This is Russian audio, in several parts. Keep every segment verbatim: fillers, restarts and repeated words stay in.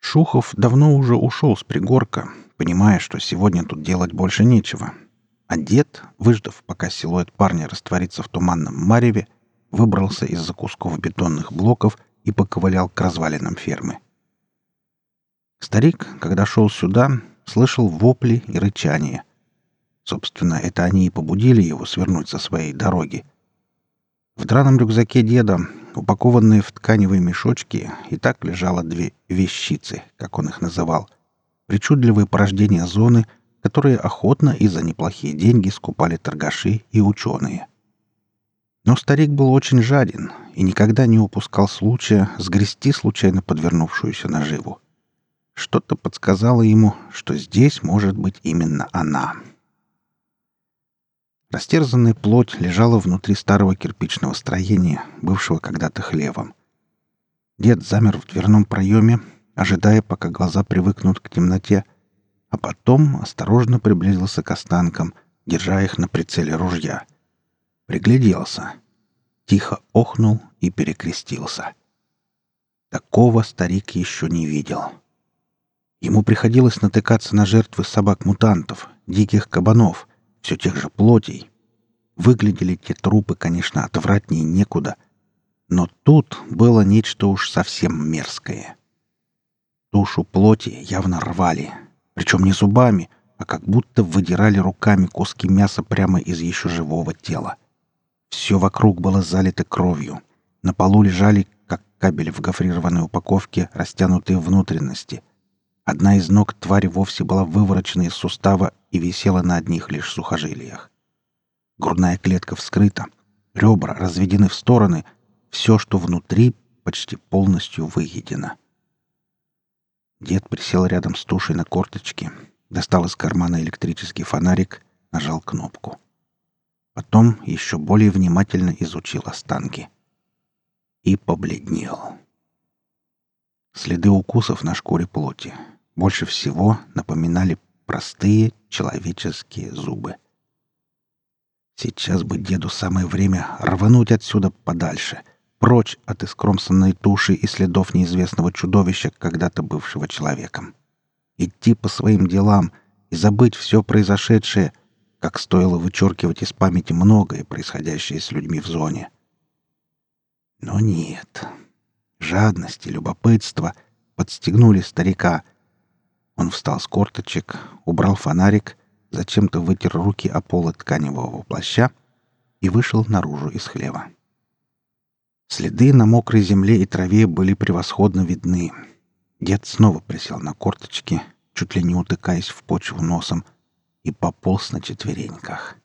Шухов давно уже ушел с пригорка, понимая, что сегодня тут делать больше нечего. А дед, выждав, пока силуэт парня растворится в туманном мареве, выбрался из-за кусков бетонных блоков и поковылял к развалинам фермы. Старик, когда шел сюда, слышал вопли и рычание. Собственно, это они и побудили его свернуть со своей дороги. В драном рюкзаке деда, упакованные в тканевые мешочки, и так лежало две вещицы, как он их называл, причудливые порождения зоны, которые охотно и за неплохие деньги скупали торгаши и ученые. Но старик был очень жаден и никогда не упускал случая сгрести случайно подвернувшуюся наживу. Что-то подсказало ему, что здесь может быть именно она. Растерзанная плоть лежала внутри старого кирпичного строения, бывшего когда-то хлевом. Дед замер в дверном проеме, ожидая, пока глаза привыкнут к темноте, а потом осторожно приблизился к останкам, держа их на прицеле ружья. Пригляделся. Тихо охнул и перекрестился. Такого старик еще не видел. Ему приходилось натыкаться на жертвы собак-мутантов, диких кабанов, все тех же плотей. Выглядели те трупы, конечно, отвратнее некуда, но тут было нечто уж совсем мерзкое. Тушу плоти явно рвали, причем не зубами, а как будто выдирали руками куски мяса прямо из еще живого тела. Все вокруг было залито кровью. На полу лежали, как кабель в гофрированной упаковке, растянутые внутренности. Одна из ног твари вовсе была выворочена из сустава и висела на одних лишь сухожилиях. Грудная клетка вскрыта, ребра разведены в стороны, все, что внутри, почти полностью выедено. Дед присел рядом с тушей на корточки, достал из кармана электрический фонарик, нажал кнопку. Потом еще более внимательно изучил останки. И побледнел. Следы укусов на шкуре плоти больше всего напоминали простые человеческие зубы. Сейчас бы деду самое время рвануть отсюда подальше, прочь от искромсанной туши и следов неизвестного чудовища, когда-то бывшего человеком. Идти по своим делам и забыть все произошедшее, как стоило вычеркивать из памяти многое, происходящее с людьми в зоне. Но нет. Жадность и любопытство подстегнули старика. Он встал с корточек, убрал фонарик, зачем-то вытер руки о полы тканевого плаща и вышел наружу из хлева. Следы на мокрой земле и траве были превосходно видны. Дед снова присел на корточки, чуть ли не утыкаясь в почву носом, и пополз на четвереньках.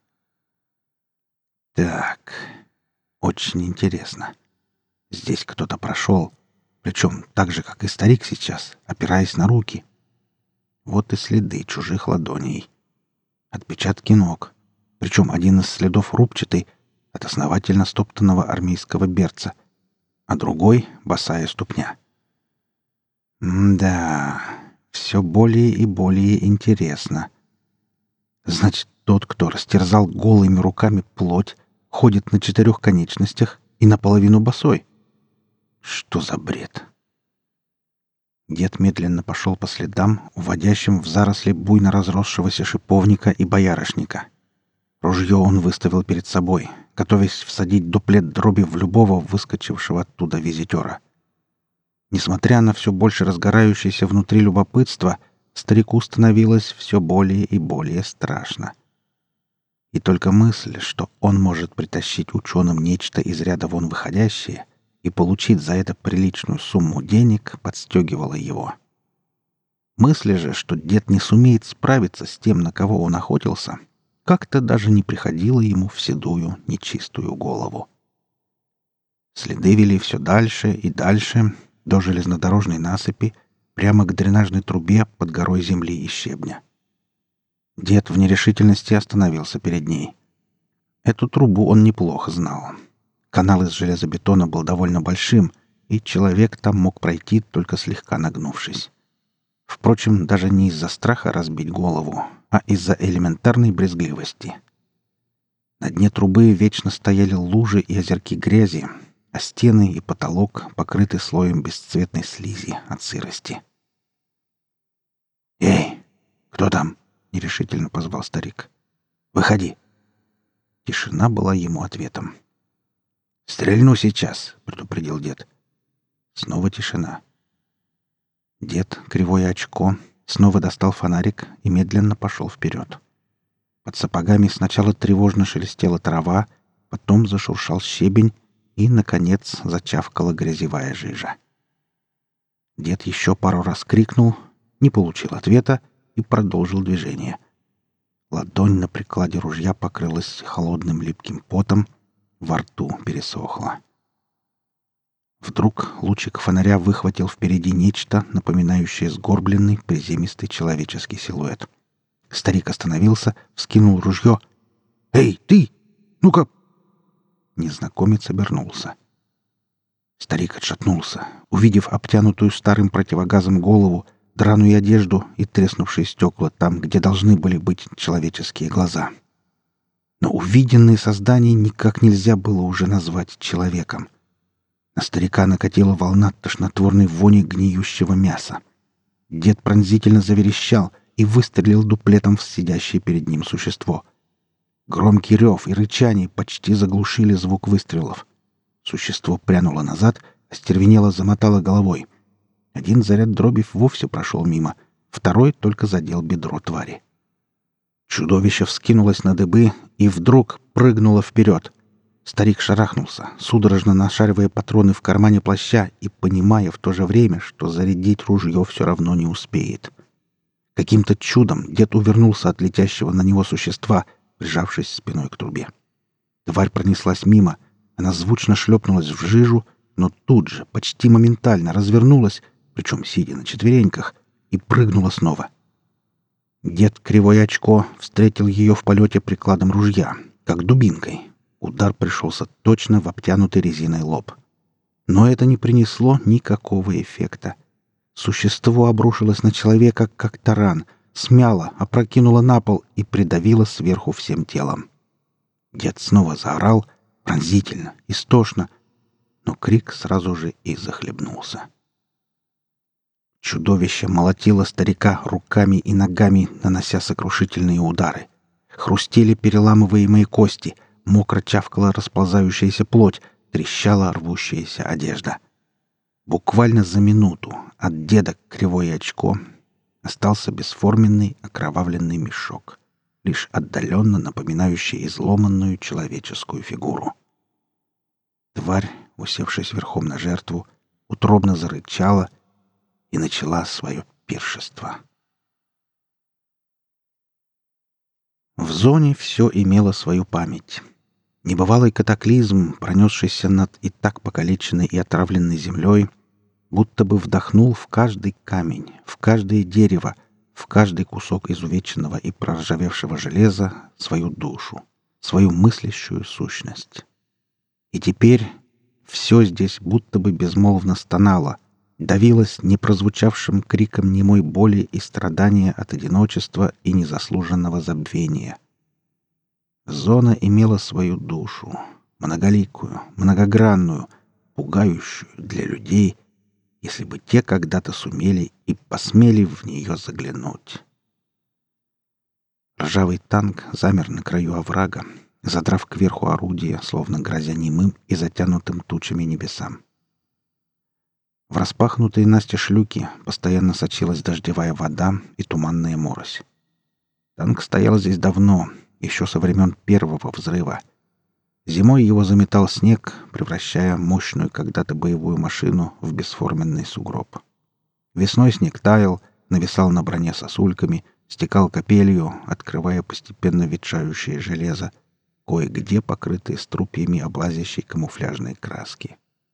Так, очень интересно. Здесь кто-то прошел, причем так же, как и старик сейчас, опираясь на руки. Вот и следы чужих ладоней. Отпечатки ног. Причем один из следов рубчатый, от основательно стоптанного армейского берца, а другой — босая ступня. М-да, все более и более интересно. Значит, тот, кто растерзал голыми руками плоть, ходит на четырех конечностях и наполовину босой. Что за бред? Дед медленно пошел по следам, уводящим в заросли буйно разросшегося шиповника и боярышника. Ружье он выставил перед собой, готовясь всадить дуплет дроби в любого выскочившего оттуда визитера. Несмотря на все больше разгорающееся внутри любопытство, старику становилось все более и более страшно. И только мысль, что он может притащить ученым нечто из ряда вон выходящее и получить за это приличную сумму денег, подстегивала его. Мысль же, что дед не сумеет справиться с тем, на кого он охотился, как-то даже не приходила ему в седую, нечистую голову. Следы вели все дальше и дальше, до железнодорожной насыпи, прямо к дренажной трубе под горой земли и щебня. Дед в нерешительности остановился перед ней. Эту трубу он неплохо знал. Канал из железобетона был довольно большим, и человек там мог пройти, только слегка нагнувшись. Впрочем, даже не из-за страха разбить голову, а из-за элементарной брезгливости. На дне трубы вечно стояли лужи и озерки грязи, а стены и потолок покрыты слоем бесцветной слизи от сырости. «Эй, кто там?» — нерешительно позвал старик. «Выходи». Тишина была ему ответом. «Стрельну сейчас», — предупредил дед. Снова тишина. Дед, кривое очко, снова достал фонарик и медленно пошел вперед. Под сапогами сначала тревожно шелестела трава, потом зашуршал щебень и, наконец, зачавкала грязевая жижа. Дед еще пару раз крикнул, не получил ответа и продолжил движение. Ладонь на прикладе ружья покрылась холодным липким потом, во рту пересохло. Вдруг лучик фонаря выхватил впереди нечто, напоминающее сгорбленный приземистый человеческий силуэт. Старик остановился, вскинул ружье. «Эй, ты! Ну-ка!» Незнакомец обернулся. Старик отшатнулся, увидев обтянутую старым противогазом голову, драную одежду и треснувшие стекла там, где должны были быть человеческие глаза. Но увиденное создание никак нельзя было уже назвать человеком. На старика накатила волна тошнотворной вони гниющего мяса. Дед пронзительно заверещал и выстрелил дуплетом в сидящее перед ним существо. Громкий рев и рычание почти заглушили звук выстрелов. Существо прянуло назад, остервенело замотало головой. Один заряд дроби вовсе прошел мимо, второй только задел бедро твари. Чудовище вскинулось на дыбы и вдруг прыгнуло вперед. Старик шарахнулся, судорожно нашаривая патроны в кармане плаща и понимая в то же время, что зарядить ружье все равно не успеет. Каким-то чудом дед увернулся от летящего на него существа, прижавшись спиной к трубе. Тварь пронеслась мимо, она звучно шлепнулась в жижу, но тут же, почти моментально развернулась, причем сидя на четвереньках, и прыгнула снова. Дед, кривое очко, встретил ее в полете прикладом ружья, как дубинкой. Удар пришелся точно в обтянутый резиной лоб. Но это не принесло никакого эффекта. Существо обрушилось на человека, как таран, смяло, опрокинуло на пол и придавило сверху всем телом. Дед снова заорал, пронзительно, истошно, но крик сразу же и захлебнулся. Чудовище молотило старика руками и ногами, нанося сокрушительные удары. Хрустели переламываемые кости, мокро чавкала расползающаяся плоть, трещала рвущаяся одежда. Буквально за минуту от деда кривое очко остался бесформенный окровавленный мешок, лишь отдаленно напоминающий изломанную человеческую фигуру. Тварь, усевшись верхом на жертву, утробно зарычала и начала свое пиршество. В зоне все имело свою память. Небывалый катаклизм, пронесшийся над и так покалеченной и отравленной землей, будто бы вдохнул в каждый камень, в каждое дерево, в каждый кусок изувеченного и проржавевшего железа свою душу, свою мыслящую сущность. И теперь все здесь будто бы безмолвно стонало, давилось непрозвучавшим криком немой боли и страдания от одиночества и незаслуженного забвения. Зона имела свою душу, многоликую, многогранную, пугающую для людей, если бы те когда-то сумели и посмели в нее заглянуть. Ржавый танк замер на краю оврага, задрав кверху орудие, словно грозя немым и затянутым тучами небесам. В распахнутые настежь люки постоянно сочилась дождевая вода и туманная морось. Танк стоял здесь давно, еще со времен первого взрыва. Зимой его заметал снег, превращая мощную когда-то боевую машину в бесформенный сугроб. Весной снег таял, нависал на броне сосульками, стекал капелью, открывая постепенно ветшающее железо, кое-где покрытые струпьями облазящей камуфляжной краски.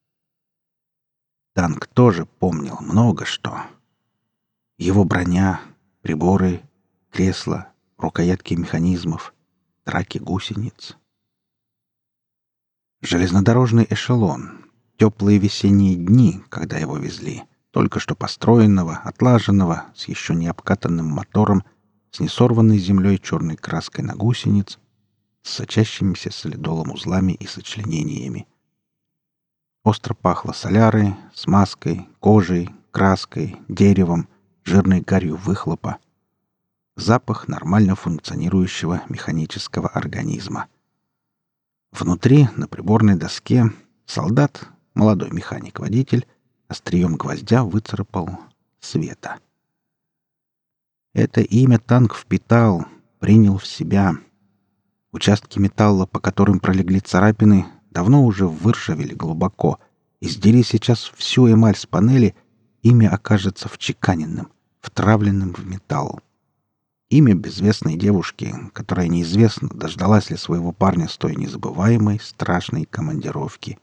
Танк тоже помнил много что. Его броня, приборы, кресла, рукоятки механизмов, траки гусениц. Железнодорожный эшелон. Теплые весенние дни, когда его везли, только что построенного, отлаженного, с еще не обкатанным мотором, с несорванной землей черной краской на гусениц, с сочащимися солидолом узлами и сочленениями. Остро пахло солярой, смазкой, кожей, краской, деревом, жирной гарью выхлопа, запах нормально функционирующего механического организма. Внутри, на приборной доске, солдат, молодой механик-водитель, острием гвоздя выцарапал Света. Это имя танк впитал, принял в себя. Участки металла, по которым пролегли царапины, давно уже выржавели глубоко, и сдери сейчас всю эмаль с панели, имя окажется вчеканенным, втравленным в металл. Имя безвестной девушки, которая неизвестно, дождалась ли своего парня с той незабываемой, страшной командировки.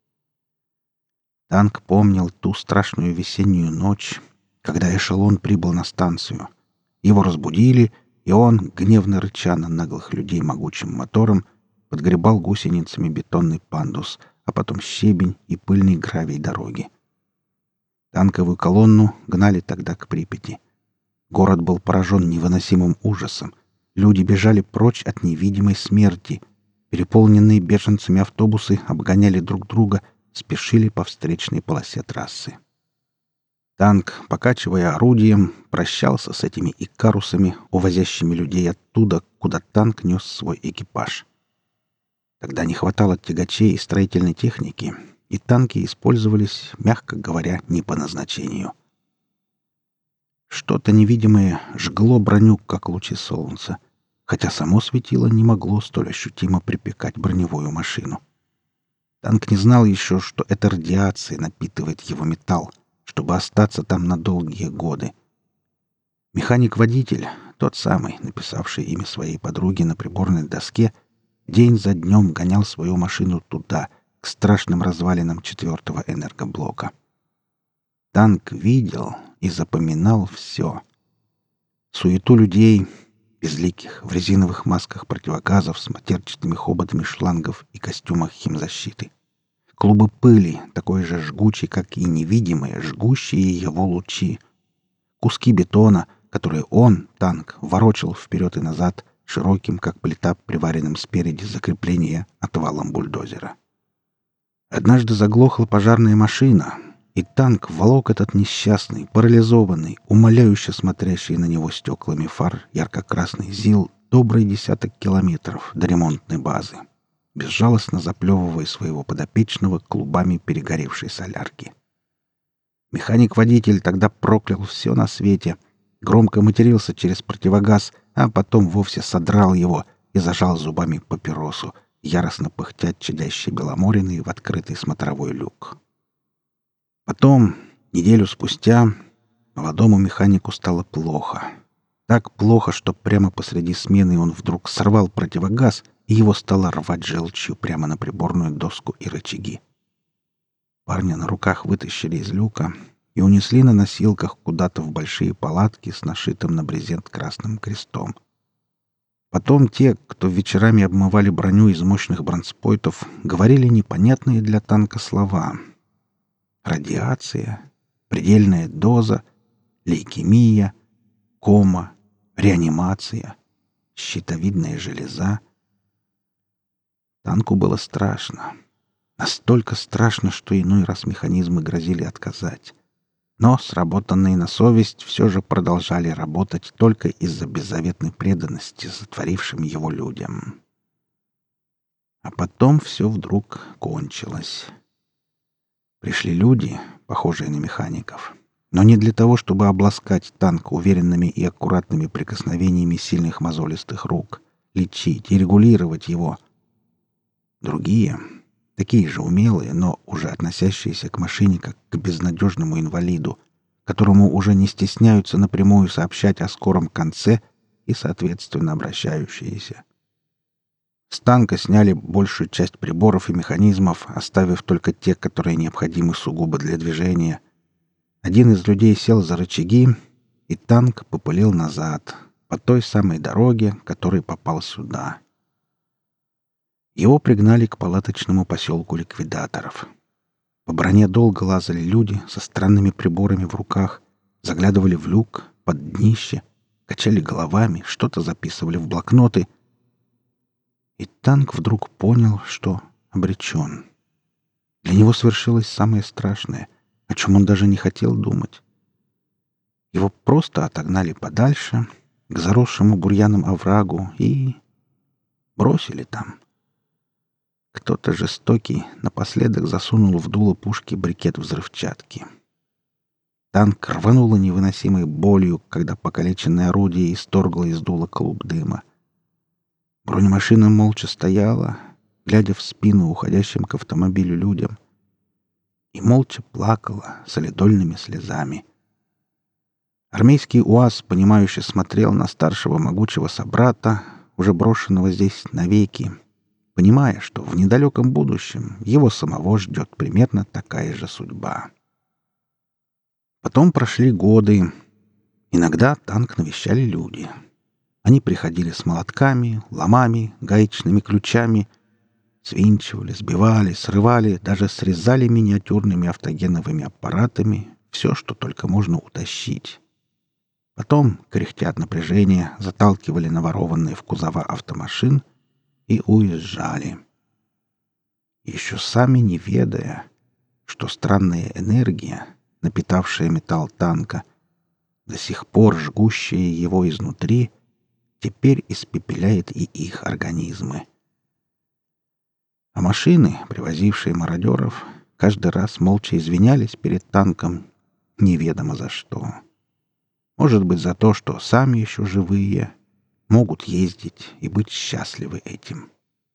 Танк помнил ту страшную весеннюю ночь, когда эшелон прибыл на станцию. Его разбудили, и он, гневно рыча на наглых людей могучим мотором, подгребал гусеницами бетонный пандус, а потом щебень и пыльный гравий дороги. Танковую колонну гнали тогда к Припяти. Город был поражен невыносимым ужасом. Люди бежали прочь от невидимой смерти. Переполненные беженцами автобусы обгоняли друг друга, спешили по встречной полосе трассы. Танк, покачивая орудием, прощался с этими икарусами, увозящими людей оттуда, куда танк нес свой экипаж. Тогда не хватало тягачей и строительной техники, и танки использовались, мягко говоря, не по назначению. Что-то невидимое жгло броню, как лучи солнца, хотя само светило не могло столь ощутимо припекать броневую машину. Танк не знал еще, что эта радиация напитывает его металл, чтобы остаться там на долгие годы. Механик-водитель, тот самый, написавший имя своей подруги на приборной доске, день за днем гонял свою машину туда, к страшным развалинам четвертого энергоблока. Танк видел и запоминал все. Суету людей, безликих, в резиновых масках противогазов с матерчатыми хоботами шлангов и костюмах химзащиты. Клубы пыли, такой же жгучей, как и невидимые, жгущие его лучи. Куски бетона, которые он, танк, ворочал вперед и назад, широким, как плита, приваренным спереди закрепления отвалом бульдозера. Однажды заглохла пожарная машина, и танк волок этот несчастный, парализованный, умоляюще смотрящий на него стеклами фар ярко-красный ЗИЛ добрый десяток километров до ремонтной базы, безжалостно заплевывая своего подопечного клубами перегоревшей солярки. Механик-водитель тогда проклял все на свете, громко матерился через противогаз, а потом вовсе содрал его и зажал зубами папиросу, яростно пыхтя чадящей беломориной в открытый смотровой люк. Потом, неделю спустя, молодому механику стало плохо. Так плохо, что прямо посреди смены он вдруг сорвал противогаз, и его стало рвать желчью прямо на приборную доску и рычаги. Парня на руках вытащили из люка и унесли на носилках куда-то в большие палатки с нашитым на брезент красным крестом. Потом те, кто вечерами обмывали броню из мощных бронспойтов, говорили непонятные для танка слова. Радиация, предельная доза, лейкемия, кома, реанимация, щитовидная железа. Танку было страшно. Настолько страшно, что иной раз механизмы грозили отказать. Но сработанные на совесть все же продолжали работать только из-за беззаветной преданности сотворившим его людям. А потом все вдруг кончилось. Пришли люди, похожие на механиков, но не для того, чтобы обласкать танк уверенными и аккуратными прикосновениями сильных мозолистых рук, лечить и регулировать его. Другие, такие же умелые, но уже относящиеся к машине как к безнадежному инвалиду, которому уже не стесняются напрямую сообщать о скором конце и, соответственно, обращающиеся. С танка сняли большую часть приборов и механизмов, оставив только те, которые необходимы сугубо для движения. Один из людей сел за рычаги, и танк попылил назад, по той самой дороге, которой попал сюда. Его пригнали к палаточному поселку ликвидаторов. По броне долго лазали люди со странными приборами в руках, заглядывали в люк, под днище, качали головами, что-то записывали в блокноты. И танк вдруг понял, что обречен. Для него свершилось самое страшное, о чем он даже не хотел думать. Его просто отогнали подальше, к заросшему бурьяном оврагу, и бросили там. Кто-то жестокий напоследок засунул в дуло пушки брикет взрывчатки. Танк рвануло невыносимой болью, когда покалеченное орудие исторгло из дула клуб дыма. Бронемашина молча стояла, глядя в спину уходящим к автомобилю людям, и молча плакала солидольными слезами. Армейский УАЗ, понимающе смотрел на старшего могучего собрата, уже брошенного здесь навеки, понимая, что в недалеком будущем его самого ждет примерно такая же судьба. Потом прошли годы. Иногда танк навещали люди. Они приходили с молотками, ломами, гаечными ключами, свинчивали, сбивали, срывали, даже срезали миниатюрными автогеновыми аппаратами все, что только можно утащить. Потом, кряхтя от напряжения, заталкивали наворованные в кузова автомашин и уезжали. Еще сами не ведая, что странная энергия, напитавшая металл танка, до сих пор жгущая его изнутри, теперь испепеляет и их организмы. А машины, привозившие мародеров, каждый раз молча извинялись перед танком неведомо за что. Может быть, за то, что сами еще живые, могут ездить и быть счастливы этим.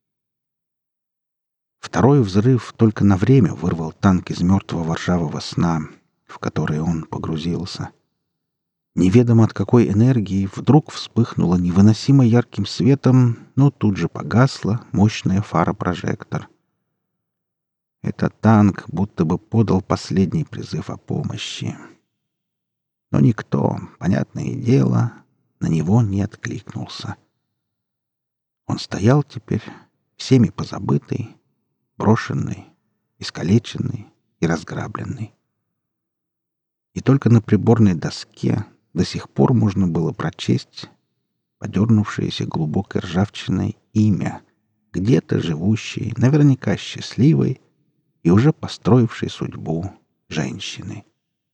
Второй взрыв только на время вырвал танк из мертвого ржавого сна, в который он погрузился. Неведомо от какой энергии вдруг вспыхнула невыносимо ярким светом, но тут же погасла мощная фара-прожектор. Этот танк будто бы подал последний призыв о помощи. Но никто, понятное дело, на него не откликнулся. Он стоял теперь, всеми позабытый, брошенный, искалеченный и разграбленный. И только на приборной доске до сих пор можно было прочесть подернувшееся глубокой ржавчиной имя, где-то живущей, наверняка счастливой и уже построившей судьбу женщины.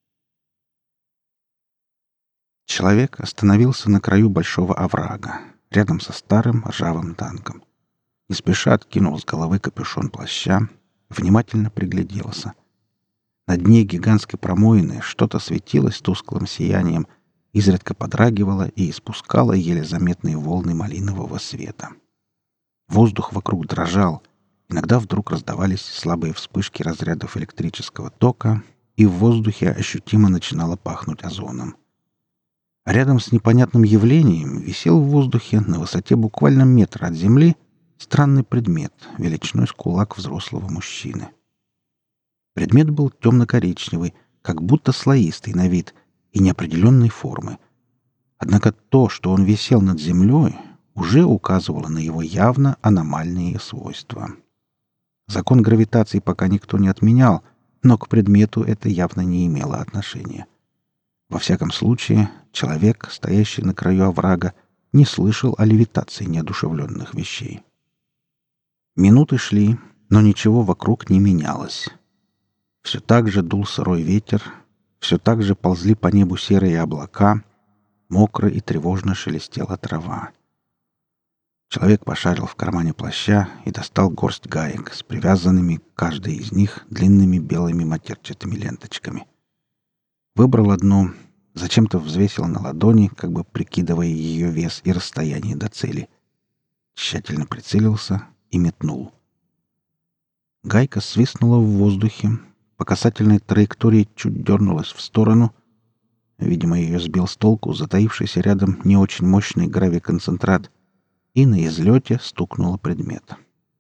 Человек остановился на краю большого оврага, рядом со старым ржавым танком. Не спеша откинул с головы капюшон плаща, внимательно пригляделся. На дне гигантской промоины что-то светилось тусклым сиянием, изредка подрагивало и испускало еле заметные волны малинового света. Воздух вокруг дрожал, иногда вдруг раздавались слабые вспышки разрядов электрического тока, и в воздухе ощутимо начинало пахнуть озоном. А рядом с непонятным явлением висел в воздухе на высоте буквально метра от земли странный предмет величиной с кулак взрослого мужчины. Предмет был темно-коричневый, как будто слоистый на вид и неопределенной формы. Однако то, что он висел над землей, уже указывало на его явно аномальные свойства. Закон гравитации пока никто не отменял, но к предмету это явно не имело отношения. Во всяком случае, человек, стоящий на краю оврага, не слышал о левитации неодушевленных вещей. Минуты шли, но ничего вокруг не менялось. Все так же дул сырой ветер, все так же ползли по небу серые облака, мокро и тревожно шелестела трава. Человек пошарил в кармане плаща и достал горсть гаек с привязанными к каждой из них длинными белыми матерчатыми ленточками. Выбрал одну, зачем-то взвесил на ладони, как бы прикидывая ее вес и расстояние до цели. Тщательно прицелился и метнул. Гайка свистнула в воздухе, по касательной траектории чуть дернулась в сторону. Видимо, ее сбил с толку затаившийся рядом не очень мощный гравиконцентрат, и на излете стукнула предмет.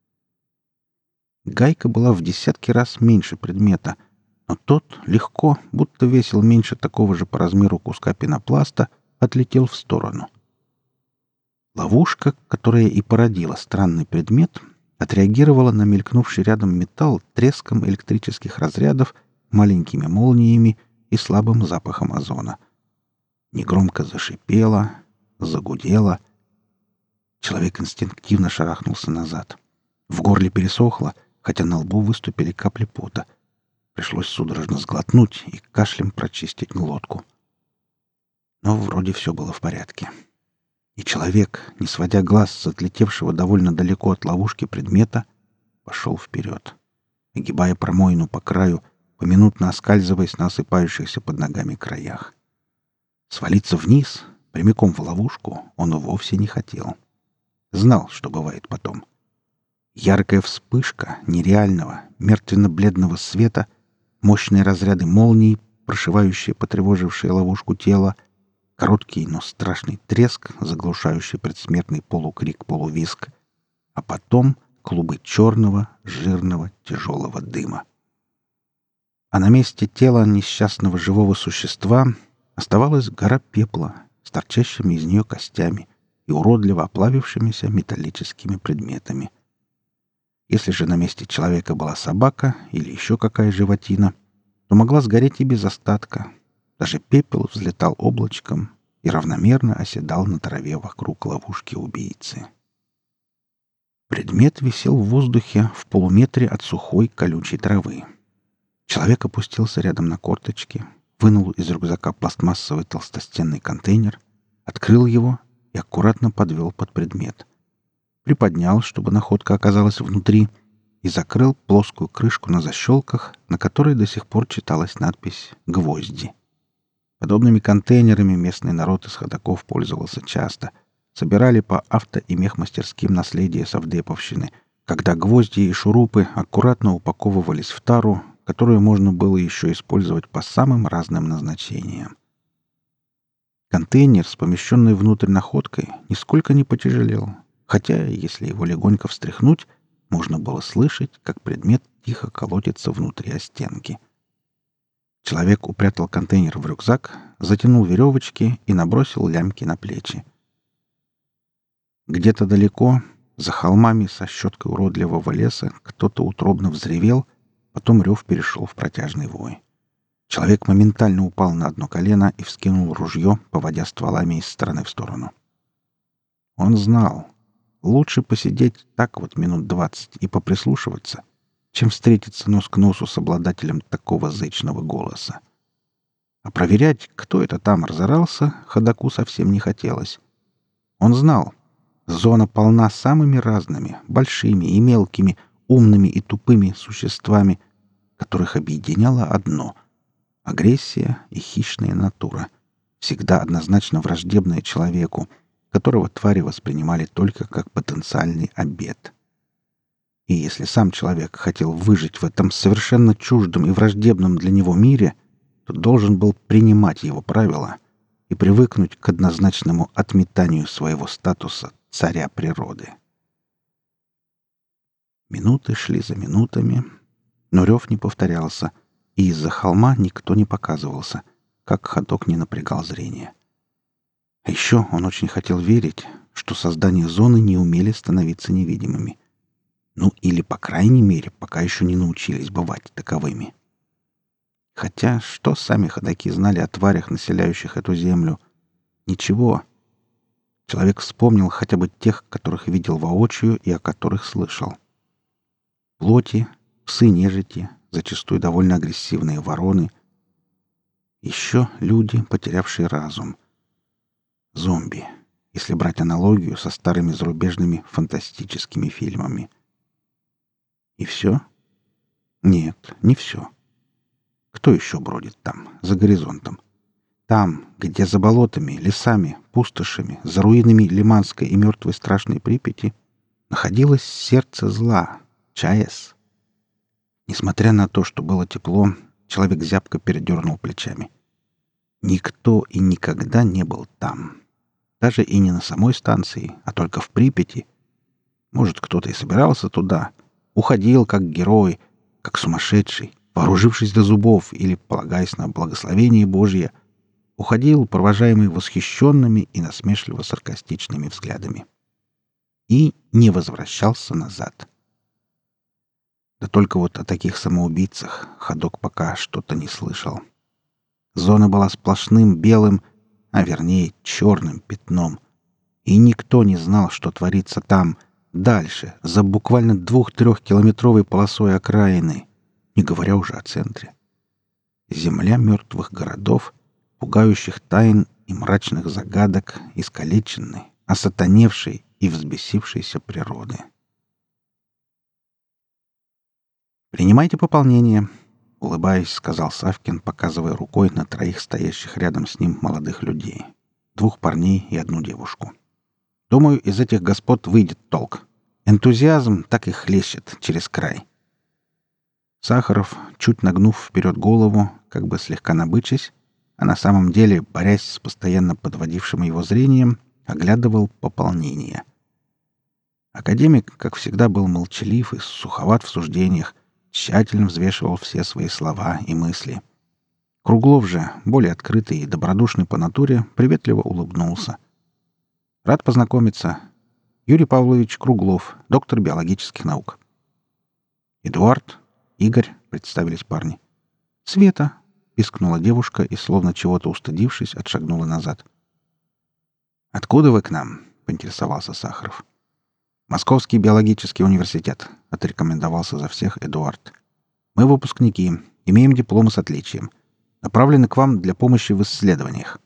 Гайка была в десятки раз меньше предмета, но тот легко, будто весил меньше такого же по размеру куска пенопласта, отлетел в сторону. Ловушка, которая и породила странный предмет, отреагировала на мелькнувший рядом металл треском электрических разрядов, маленькими молниями и слабым запахом озона. Негромко зашипела, загудела. Человек инстинктивно шарахнулся назад. В горле пересохло, хотя на лбу выступили капли пота. Пришлось судорожно сглотнуть и кашлем прочистить глотку. Но вроде все было в порядке. И человек, не сводя глаз с отлетевшего довольно далеко от ловушки предмета, пошел вперед, огибая промоину по краю, поминутно оскальзываясь на осыпающихся под ногами краях. Свалиться вниз, прямиком в ловушку, он вовсе не хотел. Знал, что бывает потом. Яркая вспышка нереального, мертвенно-бледного света, мощные разряды молний, прошивающие потревожившие ловушку тело, короткий, но страшный треск, заглушающий предсмертный полукрик-полувиск, а потом клубы черного, жирного, тяжелого дыма. А на месте тела несчастного живого существа оставалась гора пепла с торчащими из нее костями и уродливо оплавившимися металлическими предметами. Если же на месте человека была собака или еще какая животина, то могла сгореть и без остатка. Даже пепел взлетал облачком и равномерно оседал на траве вокруг ловушки убийцы. Предмет висел в воздухе в полуметре от сухой колючей травы. Человек опустился рядом на корточки, вынул из рюкзака пластмассовый толстостенный контейнер, открыл его и аккуратно подвел под предмет. Приподнял, чтобы находка оказалась внутри, и закрыл плоскую крышку на защелках, на которой до сих пор читалась надпись «Гвозди». Подобными контейнерами местный народ из ходоков пользовался часто. Собирали по авто- и мехмастерским наследие совдеповщины, когда гвозди и шурупы аккуратно упаковывались в тару, которую можно было еще использовать по самым разным назначениям. Контейнер с помещенной внутрь находкой нисколько не потяжелел, хотя, если его легонько встряхнуть, можно было слышать, как предмет тихо колотится внутри о стенки. Человек упрятал контейнер в рюкзак, затянул веревочки и набросил лямки на плечи. Где-то далеко, за холмами со щеткой уродливого леса, кто-то утробно взревел, потом рев перешел в протяжный вой. Человек моментально упал на одно колено и вскинул ружье, поводя стволами из стороны в сторону. Он знал, лучше посидеть так вот минут двадцать и поприслушиваться, чем встретиться нос к носу с обладателем такого зычного голоса. А проверять, кто это там разорался, ходоку совсем не хотелось. Он знал, зона полна самыми разными, большими и мелкими, умными и тупыми существами, которых объединяло одно — агрессия и хищная натура, всегда однозначно враждебная человеку, которого твари воспринимали только как потенциальный обед. И если сам человек хотел выжить в этом совершенно чуждом и враждебном для него мире, то должен был принимать его правила и привыкнуть к однозначному отметанию своего статуса царя природы. Минуты шли за минутами, но рев не повторялся, и из-за холма никто не показывался, как ходок не напрягал зрение. А еще он очень хотел верить, что создания зоны не умели становиться невидимыми. Ну, или, по крайней мере, пока еще не научились бывать таковыми. Хотя, что сами ходоки знали о тварях, населяющих эту землю? Ничего. Человек вспомнил хотя бы тех, которых видел воочию и о которых слышал. Плоти, псы-нежити, зачастую довольно агрессивные вороны. Еще люди, потерявшие разум. Зомби, если брать аналогию со старыми зарубежными фантастическими фильмами. И все? Нет, не все. Кто еще бродит там, за горизонтом? Там, где за болотами, лесами, пустошами, за руинами Лиманской и мертвой страшной Припяти находилось сердце зла — ЧАЭС. Несмотря на то, что было тепло, человек зябко передернул плечами. Никто и никогда не был там. Даже и не на самой станции, а только в Припяти. Может, кто-то и собирался туда, уходил как герой, как сумасшедший, вооружившись до зубов или полагаясь на благословение Божье, уходил, провожаемый восхищенными и насмешливо-саркастичными взглядами. И не возвращался назад. Да только вот о таких самоубийцах ходок пока что-то не слышал. Зона была сплошным белым, а вернее черным пятном. И никто не знал, что творится там, дальше, за буквально двух-трехкилометровой полосой окраины, не говоря уже о центре. Земля мертвых городов, пугающих тайн и мрачных загадок искалеченной, осатаневшей и взбесившейся природы. «Принимайте пополнение», — улыбаясь, сказал Савкин, показывая рукой на троих стоящих рядом с ним молодых людей. Двух парней и одну девушку. «Думаю, из этих господ выйдет толк. Энтузиазм так и хлещет через край». Сахаров, чуть нагнув вперед голову, как бы слегка набычась, а на самом деле, борясь с постоянно подводившим его зрением, оглядывал пополнение. Академик, как всегда, был молчалив и суховат в суждениях, тщательно взвешивал все свои слова и мысли. Круглов же, более открытый и добродушный по натуре, приветливо улыбнулся. «Рад познакомиться. Юрий Павлович Круглов, доктор биологических наук». «Эдуард, Игорь», — представились парни. «Света», — пискнула девушка и, словно чего-то устыдившись, отшагнула назад. «Откуда вы к нам?» — поинтересовался Сахаров. «Московский биологический университет», — отрекомендовался за всех Эдуард. «Мы выпускники, имеем дипломы с отличием. Направлены к вам для помощи в исследованиях».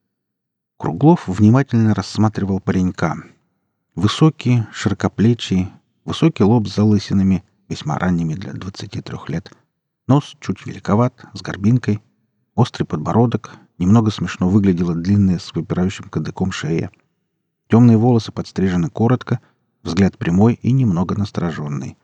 Круглов внимательно рассматривал паренька. Высокий, широкоплечий, высокий лоб с залысинами, весьма ранними для двадцати трех лет. Нос чуть великоват, с горбинкой. Острый подбородок, немного смешно выглядела длинная с выпирающим кадыком шея. Темные волосы подстрижены коротко, взгляд прямой и немного настороженный.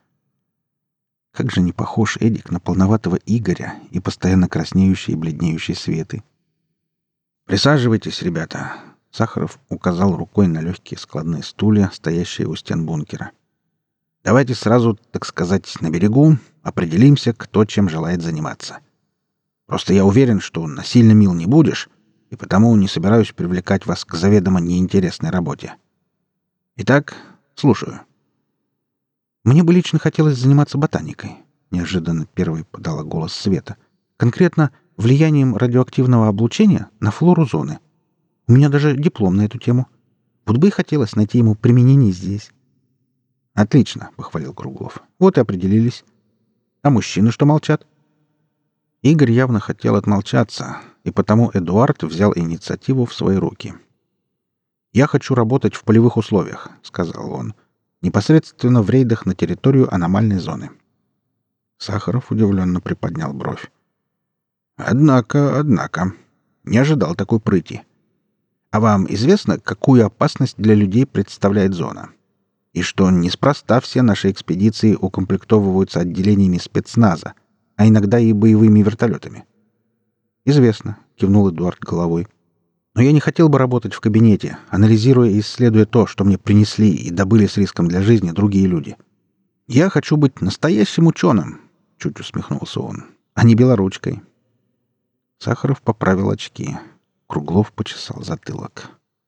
Как же не похож Эдик на полноватого Игоря и постоянно краснеющий и бледнеющий Светы. «Присаживайтесь, ребята», — Сахаров указал рукой на легкие складные стулья, стоящие у стен бункера. «Давайте сразу, так сказать, на берегу определимся, кто чем желает заниматься. Просто я уверен, что насильно мил не будешь, и потому не собираюсь привлекать вас к заведомо неинтересной работе. Итак, слушаю». «Мне бы лично хотелось заниматься ботаникой», — неожиданно первой подала голос Света. «Конкретно влиянием радиоактивного облучения на флору зоны. У меня даже диплом на эту тему. Вот бы и хотелось найти ему применение здесь». «Отлично», — похвалил Круглов. «Вот и определились. А мужчины что молчат?» Игорь явно хотел отмолчаться, и потому Эдуард взял инициативу в свои руки. «Я хочу работать в полевых условиях», — сказал он. «Непосредственно в рейдах на территорию аномальной зоны». Сахаров удивленно приподнял бровь. «Однако, однако. Не ожидал такой прыти. А вам известно, какую опасность для людей представляет зона? И что неспроста все наши экспедиции укомплектовываются отделениями спецназа, а иногда и боевыми вертолетами?» «Известно», — кивнул Эдуард головой. «Но я не хотел бы работать в кабинете, анализируя и исследуя то, что мне принесли и добыли с риском для жизни другие люди. Я хочу быть настоящим ученым», — чуть усмехнулся он, — «а не белоручкой». Сахаров поправил очки. Круглов почесал затылок.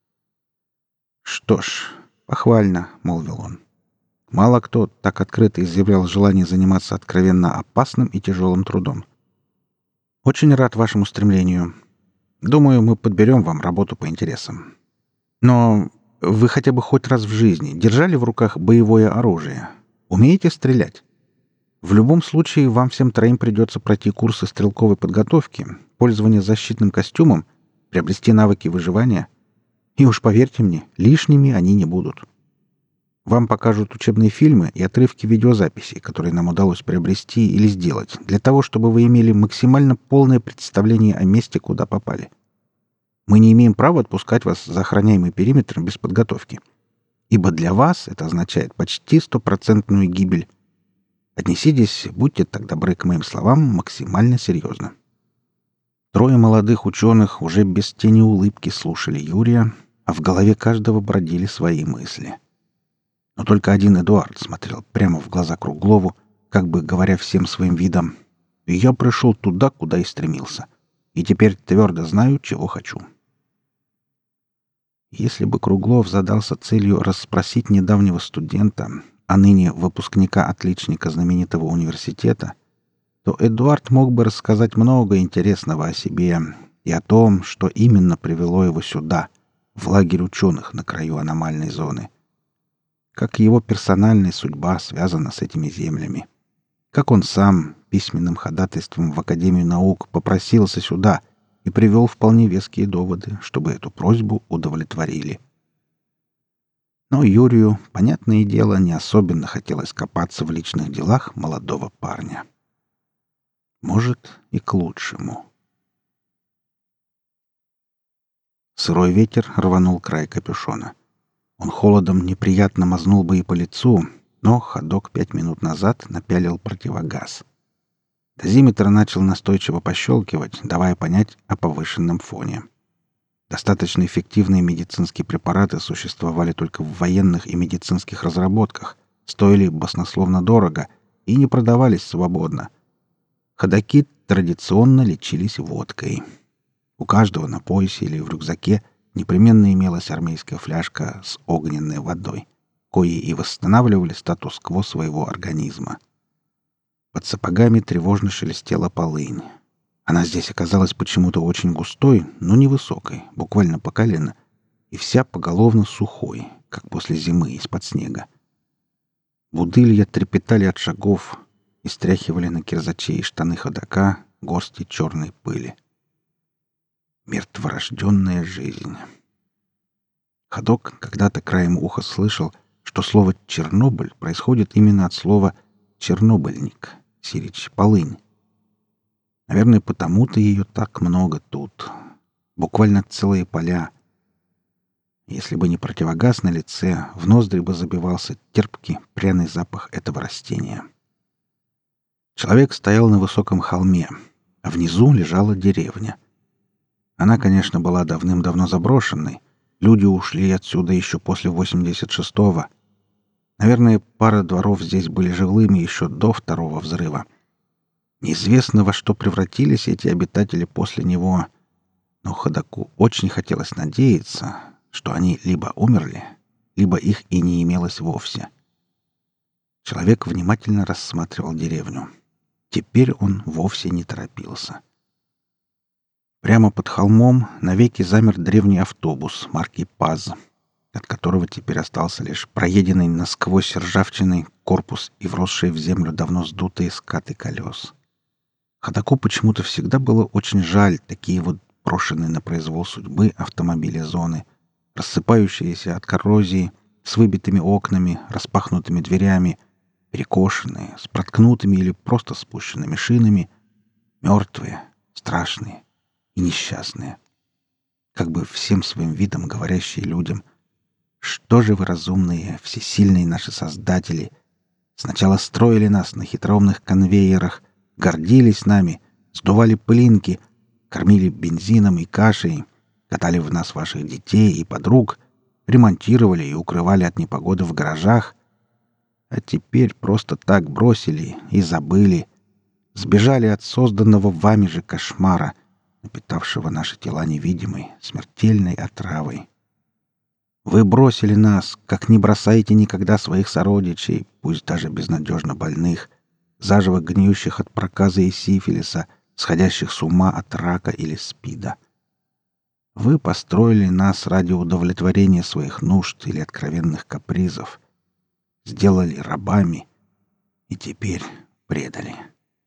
«Что ж, похвально», — молвил он. «Мало кто так открыто изъявлял желание заниматься откровенно опасным и тяжелым трудом. Очень рад вашему стремлению. Думаю, мы подберем вам работу по интересам. Но вы хотя бы хоть раз в жизни держали в руках боевое оружие? Умеете стрелять? В любом случае, вам всем троим придется пройти курсы стрелковой подготовки, пользование защитным костюмом, приобрести навыки выживания. И уж поверьте мне, лишними они не будут. Вам покажут учебные фильмы и отрывки видеозаписей, которые нам удалось приобрести или сделать, для того, чтобы вы имели максимально полное представление о месте, куда попали. Мы не имеем права отпускать вас за охраняемый периметр без подготовки. Ибо для вас это означает почти стопроцентную гибель. Отнеситесь, будьте так добры к моим словам, максимально серьезно». Трое молодых ученых уже без тени улыбки слушали Юрия, а в голове каждого бродили свои мысли. Но только один Эдуард смотрел прямо в глаза Круглову, как бы говоря всем своим видом: «Я пришел туда, куда и стремился, и теперь твердо знаю, чего хочу». Если бы Круглов задался целью расспросить недавнего студента, а ныне выпускника-отличника знаменитого университета, то Эдуард мог бы рассказать много интересного о себе и о том, что именно привело его сюда, в лагерь ученых на краю аномальной зоны. Как его персональная судьба связана с этими землями. Как он сам письменным ходатайством в Академию наук попросился сюда и привел вполне веские доводы, чтобы эту просьбу удовлетворили. Но Юрию, понятное дело, не особенно хотелось копаться в личных делах молодого парня. Может, и к лучшему. Сырой ветер рванул край капюшона. Он холодом неприятно мазнул бы и по лицу, но ходок пять минут назад напялил противогаз. Дозиметр начал настойчиво пощелкивать, давая понять о повышенном фоне. Достаточно эффективные медицинские препараты существовали только в военных и медицинских разработках, стоили баснословно дорого и не продавались свободно. Ходаки традиционно лечились водкой. У каждого на поясе или в рюкзаке непременно имелась армейская фляжка с огненной водой, кои и восстанавливали статус-кво своего организма. Под сапогами тревожно шелестела полынь. Она здесь оказалась почему-то очень густой, но невысокой, буквально по колено, и вся поголовно сухой, как после зимы из-под снега. Будылья трепетали от шагов и стряхивали на кирзаче и штаны ходока горсти черной пыли. Мертворожденная жизнь. Ходок когда-то краем уха слышал, что слово «Чернобыль» происходит именно от слова «чернобыльник», сирич «полынь». Наверное, потому-то ее так много тут. Буквально целые поля. Если бы не противогаз на лице, в ноздри бы забивался терпкий, пряный запах этого растения. Человек стоял на высоком холме, а внизу лежала деревня. Она, конечно, была давным-давно заброшенной. Люди ушли отсюда еще после восемьдесят шестого. Наверное, пара дворов здесь были жилыми еще до второго взрыва. Неизвестно, во что превратились эти обитатели после него, но ходаку очень хотелось надеяться, что они либо умерли, либо их и не имелось вовсе. Человек внимательно рассматривал деревню. Теперь он вовсе не торопился. Прямо под холмом навеки замер древний автобус марки «ПАЗ», от которого теперь остался лишь проеденный насквозь ржавчиной корпус и вросшие в землю давно сдутые скаты колес. Ходаку почему-то всегда было очень жаль такие вот брошенные на произвол судьбы автомобили зоны, рассыпающиеся от коррозии, с выбитыми окнами, распахнутыми дверями, перекошенные, с проткнутыми или просто спущенными шинами, мертвые, страшные и несчастные, как бы всем своим видом говорящие людям: «Что же вы, разумные, всесильные наши создатели, сначала строили нас на хитроумных конвейерах, гордились нами, сдували пылинки, кормили бензином и кашей, катали в нас ваших детей и подруг, ремонтировали и укрывали от непогоды в гаражах, а теперь просто так бросили и забыли, сбежали от созданного вами же кошмара, напитавшего наши тела невидимой, смертельной отравой. Вы бросили нас, как не бросаете никогда своих сородичей, пусть даже безнадежно больных, заживо гниющих от проказа и сифилиса, сходящих с ума от рака или спида. Вы построили нас ради удовлетворения своих нужд или откровенных капризов, сделали рабами и теперь предали».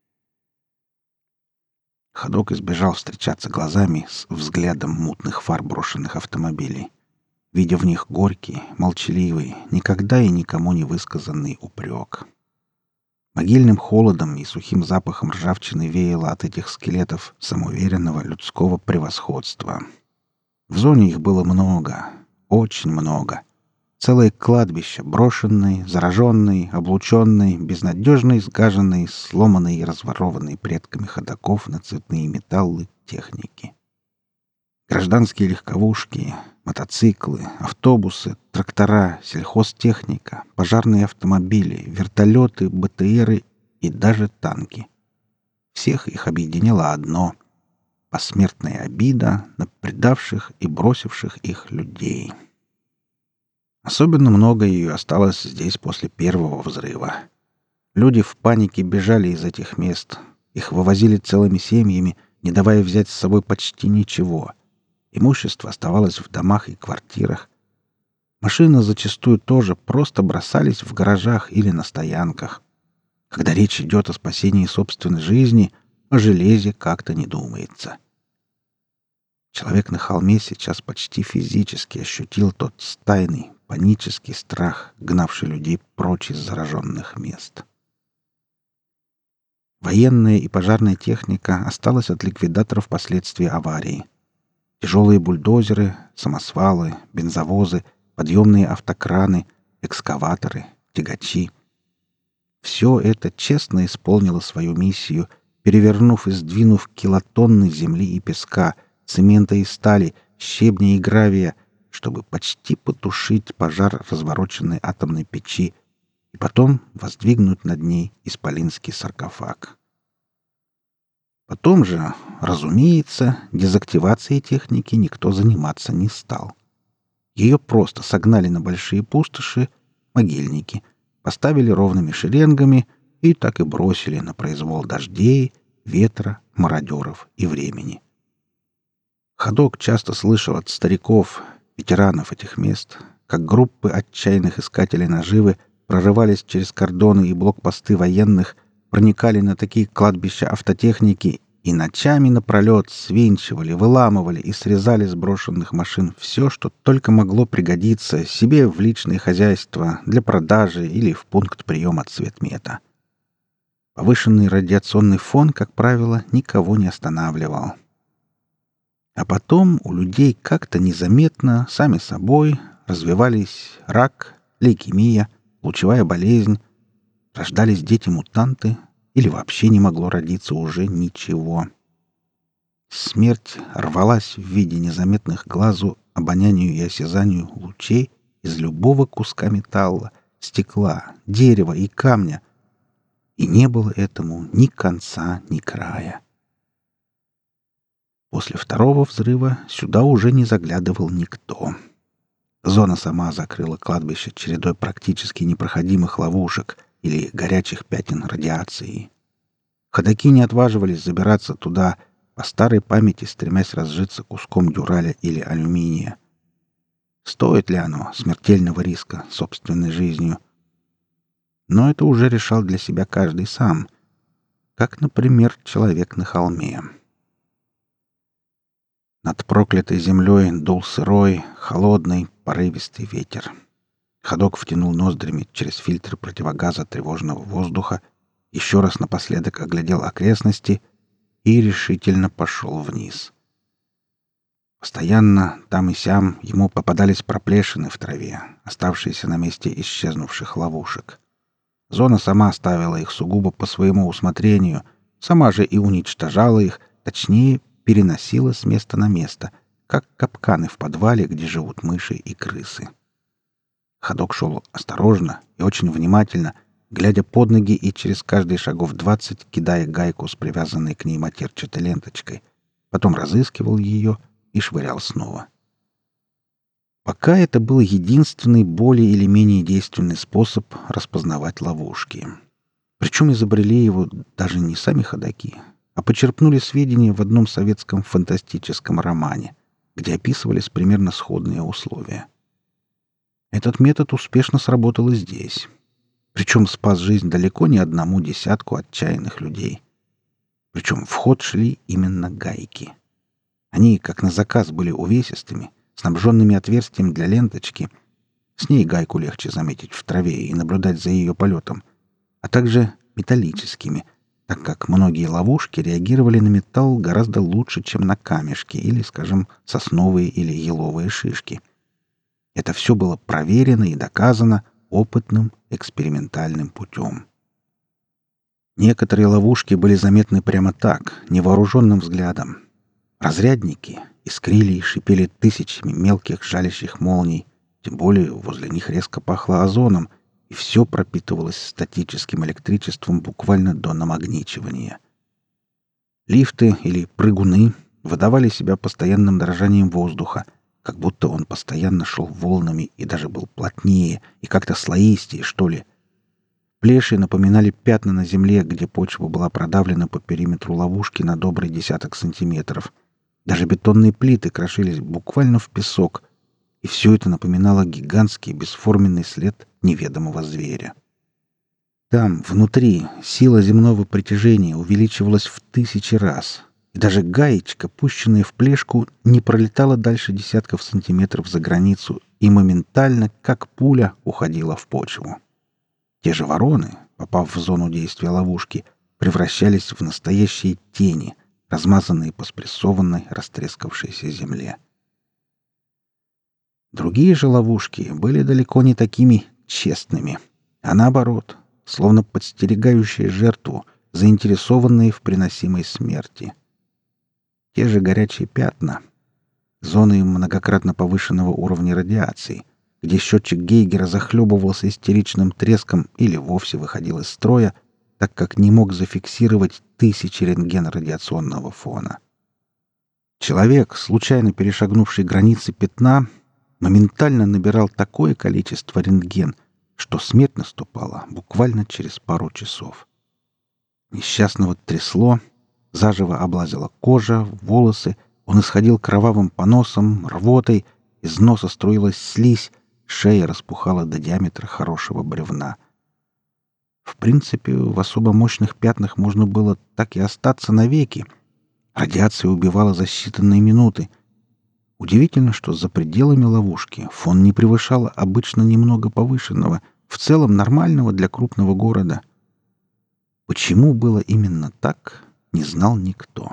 Ходок избежал встречаться глазами с взглядом мутных фар брошенных автомобилей, видя в них горький, молчаливый, никогда и никому не высказанный упрек. Могильным холодом и сухим запахом ржавчины веяло от этих скелетов самоуверенного людского превосходства. В зоне их было много, очень много. Целое кладбище, брошенной, зараженной, облученной, безнадежной, сгаженной, сломанной и разворованной предками ходоков на цветные металлы техники. Гражданские легковушки, мотоциклы, автобусы, трактора, сельхозтехника, пожарные автомобили, вертолеты, БТРы и даже танки. Всех их объединяло одно — посмертная обида на предавших и бросивших их людей. Особенно много ее осталось здесь после первого взрыва. Люди в панике бежали из этих мест. Их вывозили целыми семьями, не давая взять с собой почти ничего. Имущество оставалось в домах и квартирах. Машины зачастую тоже просто бросались в гаражах или на стоянках. Когда речь идет о спасении собственной жизни, о железе как-то не думается. Человек на холме сейчас почти физически ощутил тот стайный, панический страх, гнавший людей прочь из зараженных мест. Военная и пожарная техника осталась от ликвидаторов последствий аварии. Тяжелые бульдозеры, самосвалы, бензовозы, подъемные автокраны, экскаваторы, тягачи. Все это честно исполнило свою миссию, перевернув и сдвинув килотонны земли и песка, цемента и стали, щебня и гравия, чтобы почти потушить пожар развороченной атомной печи и потом воздвигнуть над ней исполинский саркофаг. Потом же, разумеется, дезактивацией техники никто заниматься не стал. Ее просто согнали на большие пустоши, могильники, поставили ровными шеренгами и так и бросили на произвол дождей, ветра, мародеров и времени. Ходок часто слышал от стариков, ветеранов этих мест, как группы отчаянных искателей наживы прорывались через кордоны и блокпосты военных, проникали на такие кладбища автотехники и ночами напролет свинчивали, выламывали и срезали с брошенных машин все, что только могло пригодиться себе в личное хозяйство, для продажи или в пункт приема цветмета. Повышенный радиационный фон, как правило, никого не останавливал. А потом у людей как-то незаметно, сами собой, развивались рак, лейкемия, лучевая болезнь, рождались дети-мутанты, или вообще не могло родиться уже ничего. Смерть рвалась в виде незаметных глазу, обонянию и осязанию лучей из любого куска металла, стекла, дерева и камня. И не было этому ни конца, ни края. После второго взрыва сюда уже не заглядывал никто. Зона сама закрыла кладбище чередой практически непроходимых ловушек или горячих пятен радиации. Ходоки не отваживались забираться туда, по старой памяти стремясь разжиться куском дюраля или алюминия. Стоит ли оно смертельного риска собственной жизнью? Но это уже решал для себя каждый сам, как, например, человек на холме. Над проклятой землей дул сырой, холодный, порывистый ветер. Ходок втянул ноздрями через фильтр противогаза тревожного воздуха, еще раз напоследок оглядел окрестности и решительно пошел вниз. Постоянно там и сям ему попадались проплешины в траве, оставшиеся на месте исчезнувших ловушек. Зона сама ставила их сугубо по своему усмотрению, сама же и уничтожала их, точнее, переносила с места на место, как капканы в подвале, где живут мыши и крысы. Ходок шел осторожно и очень внимательно, глядя под ноги и через каждые шагов двадцать кидая гайку с привязанной к ней матерчатой ленточкой, потом разыскивал ее и швырял снова. Пока это был единственный более или менее действенный способ распознавать ловушки. Причем изобрели его даже не сами ходаки, а почерпнули сведения в одном советском фантастическом романе, где описывались примерно сходные условия. Этот метод успешно сработал и здесь. Причем спас жизнь далеко не одному десятку отчаянных людей. Причем в ход шли именно гайки. Они, как на заказ, были увесистыми, снабженными отверстием для ленточки. С ней гайку легче заметить в траве и наблюдать за ее полетом. А также металлическими, так как многие ловушки реагировали на металл гораздо лучше, чем на камешки или, скажем, сосновые или еловые шишки. Это все было проверено и доказано опытным экспериментальным путем. Некоторые ловушки были заметны прямо так, невооруженным взглядом. Разрядники искрили и шипели тысячами мелких жалящих молний, тем более возле них резко пахло озоном, и все пропитывалось статическим электричеством буквально до намагничивания. Лифты или прыгуны выдавали себя постоянным дрожанием воздуха, как будто он постоянно шел волнами и даже был плотнее и как-то слоистее, что ли. Плеши напоминали пятна на земле, где почва была продавлена по периметру ловушки на добрый десяток сантиметров. Даже бетонные плиты крошились буквально в песок, и все это напоминало гигантский бесформенный след неведомого зверя. Там, внутри, сила земного притяжения увеличивалась в тысячи раз, и даже гаечка, пущенная в плешку, не пролетала дальше десятков сантиметров за границу и моментально, как пуля, уходила в почву. Те же вороны, попав в зону действия ловушки, превращались в настоящие тени, размазанные по спрессованной, растрескавшейся земле. Другие же ловушки были далеко не такими честными, а наоборот, словно подстерегающие жертву, заинтересованные в приносимой смерти. Те же горячие пятна, зоны многократно повышенного уровня радиации, где счетчик Гейгера захлебывался истеричным треском или вовсе выходил из строя, так как не мог зафиксировать тысячи рентгенорадиационного фона. Человек, случайно перешагнувший границы пятна, моментально набирал такое количество рентген, что смерть наступала буквально через пару часов. Несчастного трясло, заживо облазила кожа, волосы, он исходил кровавым поносом, рвотой, из носа струилась слизь, шея распухала до диаметра хорошего бревна. В принципе, в особо мощных пятнах можно было так и остаться навеки. Радиация убивала за считанные минуты. Удивительно, что за пределами ловушки фон не превышал обычно немного повышенного, в целом нормального для крупного города. Почему было именно так, не знал никто.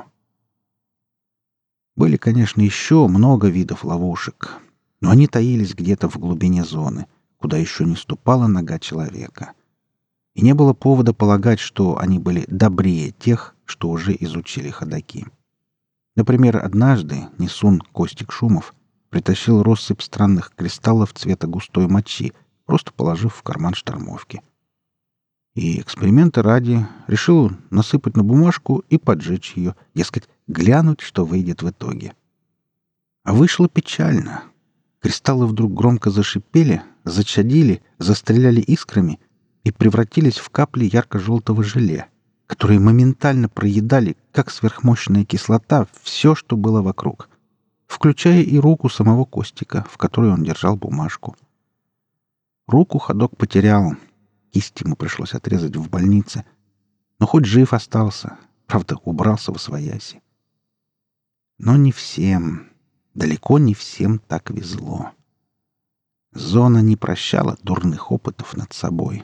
Были, конечно, еще много видов ловушек, но они таились где-то в глубине зоны, куда еще не ступала нога человека. И не было повода полагать, что они были добрее тех, что уже изучили ходоки. Например, однажды Несун Костик Шумов притащил россыпь странных кристаллов цвета густой мочи, просто положив в карман штормовки. И эксперимента ради решил насыпать на бумажку и поджечь ее, дескать, глянуть, что выйдет в итоге. А вышло печально. Кристаллы вдруг громко зашипели, зачадили, застреляли искрами и превратились в капли ярко-желтого желе, которые моментально проедали, как сверхмощная кислота, все, что было вокруг, включая и руку самого Костика, в которой он держал бумажку. Руку ходок потерял. Кисть ему пришлось отрезать в больнице. Но хоть жив остался. Правда, убрался восвояси. Но не всем, далеко не всем так везло. Зона не прощала дурных опытов над собой.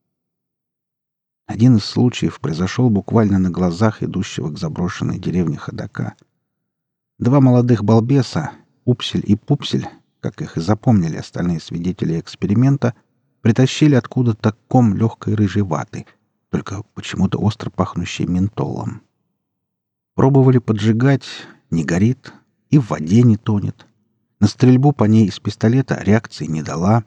Один из случаев произошел буквально на глазах идущего к заброшенной деревне ходока. Два молодых балбеса, Упсель и Пупсель, как их и запомнили остальные свидетели эксперимента, притащили откуда-то ком легкой рыжей ваты, только почему-то остро пахнущей ментолом. Пробовали поджигать, не горит, и в воде не тонет. На стрельбу по ней из пистолета реакции не дала.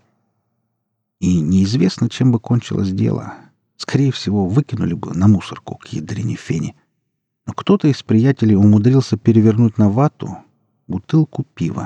И неизвестно, чем бы кончилось дело. Скорее всего, выкинули бы на мусорку к ядрине фени. Но кто-то из приятелей умудрился перевернуть на вату бутылку пива.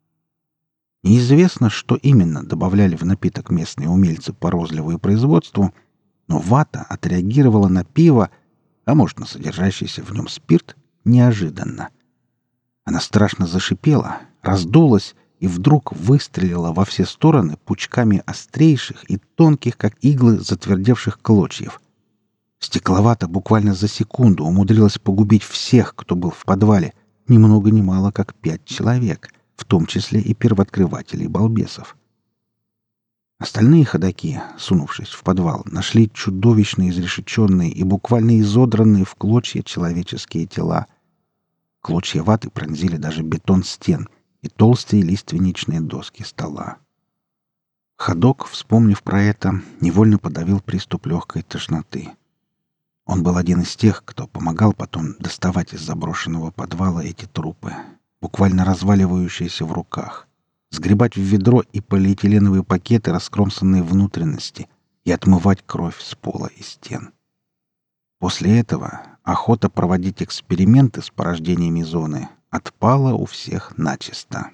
Неизвестно, что именно добавляли в напиток местные умельцы по розливу и производству, но вата отреагировала на пиво, а может, на содержащийся в нем спирт, неожиданно. Она страшно зашипела, раздулась и вдруг выстрелила во все стороны пучками острейших и тонких, как иглы, затвердевших клочьев. Стекловата буквально за секунду умудрилась погубить всех, кто был в подвале, ни много ни мало, как пять человек, в том числе и первооткрывателей балбесов. Остальные ходоки, сунувшись в подвал, нашли чудовищно изрешеченные и буквально изодранные в клочья человеческие тела. Клочья ваты пронзили даже бетон стен и толстые лиственничные доски стола. Ходок, вспомнив про это, невольно подавил приступ легкой тошноты. Он был один из тех, кто помогал потом доставать из заброшенного подвала эти трупы, буквально разваливающиеся в руках, сгребать в ведро и полиэтиленовые пакеты раскромсанные внутренности и отмывать кровь с пола и стен. После этого охота проводить эксперименты с порождениями зоны отпала у всех начисто.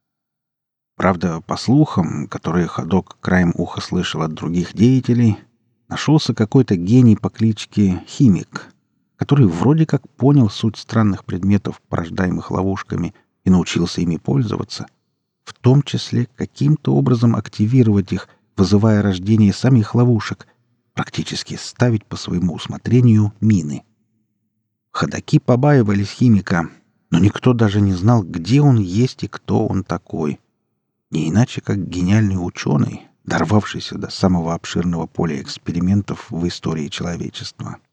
Правда, по слухам, которые ходок краем уха слышал от других деятелей, нашелся какой-то гений по кличке Химик, который вроде как понял суть странных предметов, порождаемых ловушками, и научился ими пользоваться, в том числе каким-то образом активировать их, вызывая рождение самих ловушек, практически ставить по своему усмотрению мины. Ходаки побаивались химика, но никто даже не знал, где он есть и кто он такой. Не иначе, как гениальный ученый, дорвавшийся до самого обширного поля экспериментов в истории человечества.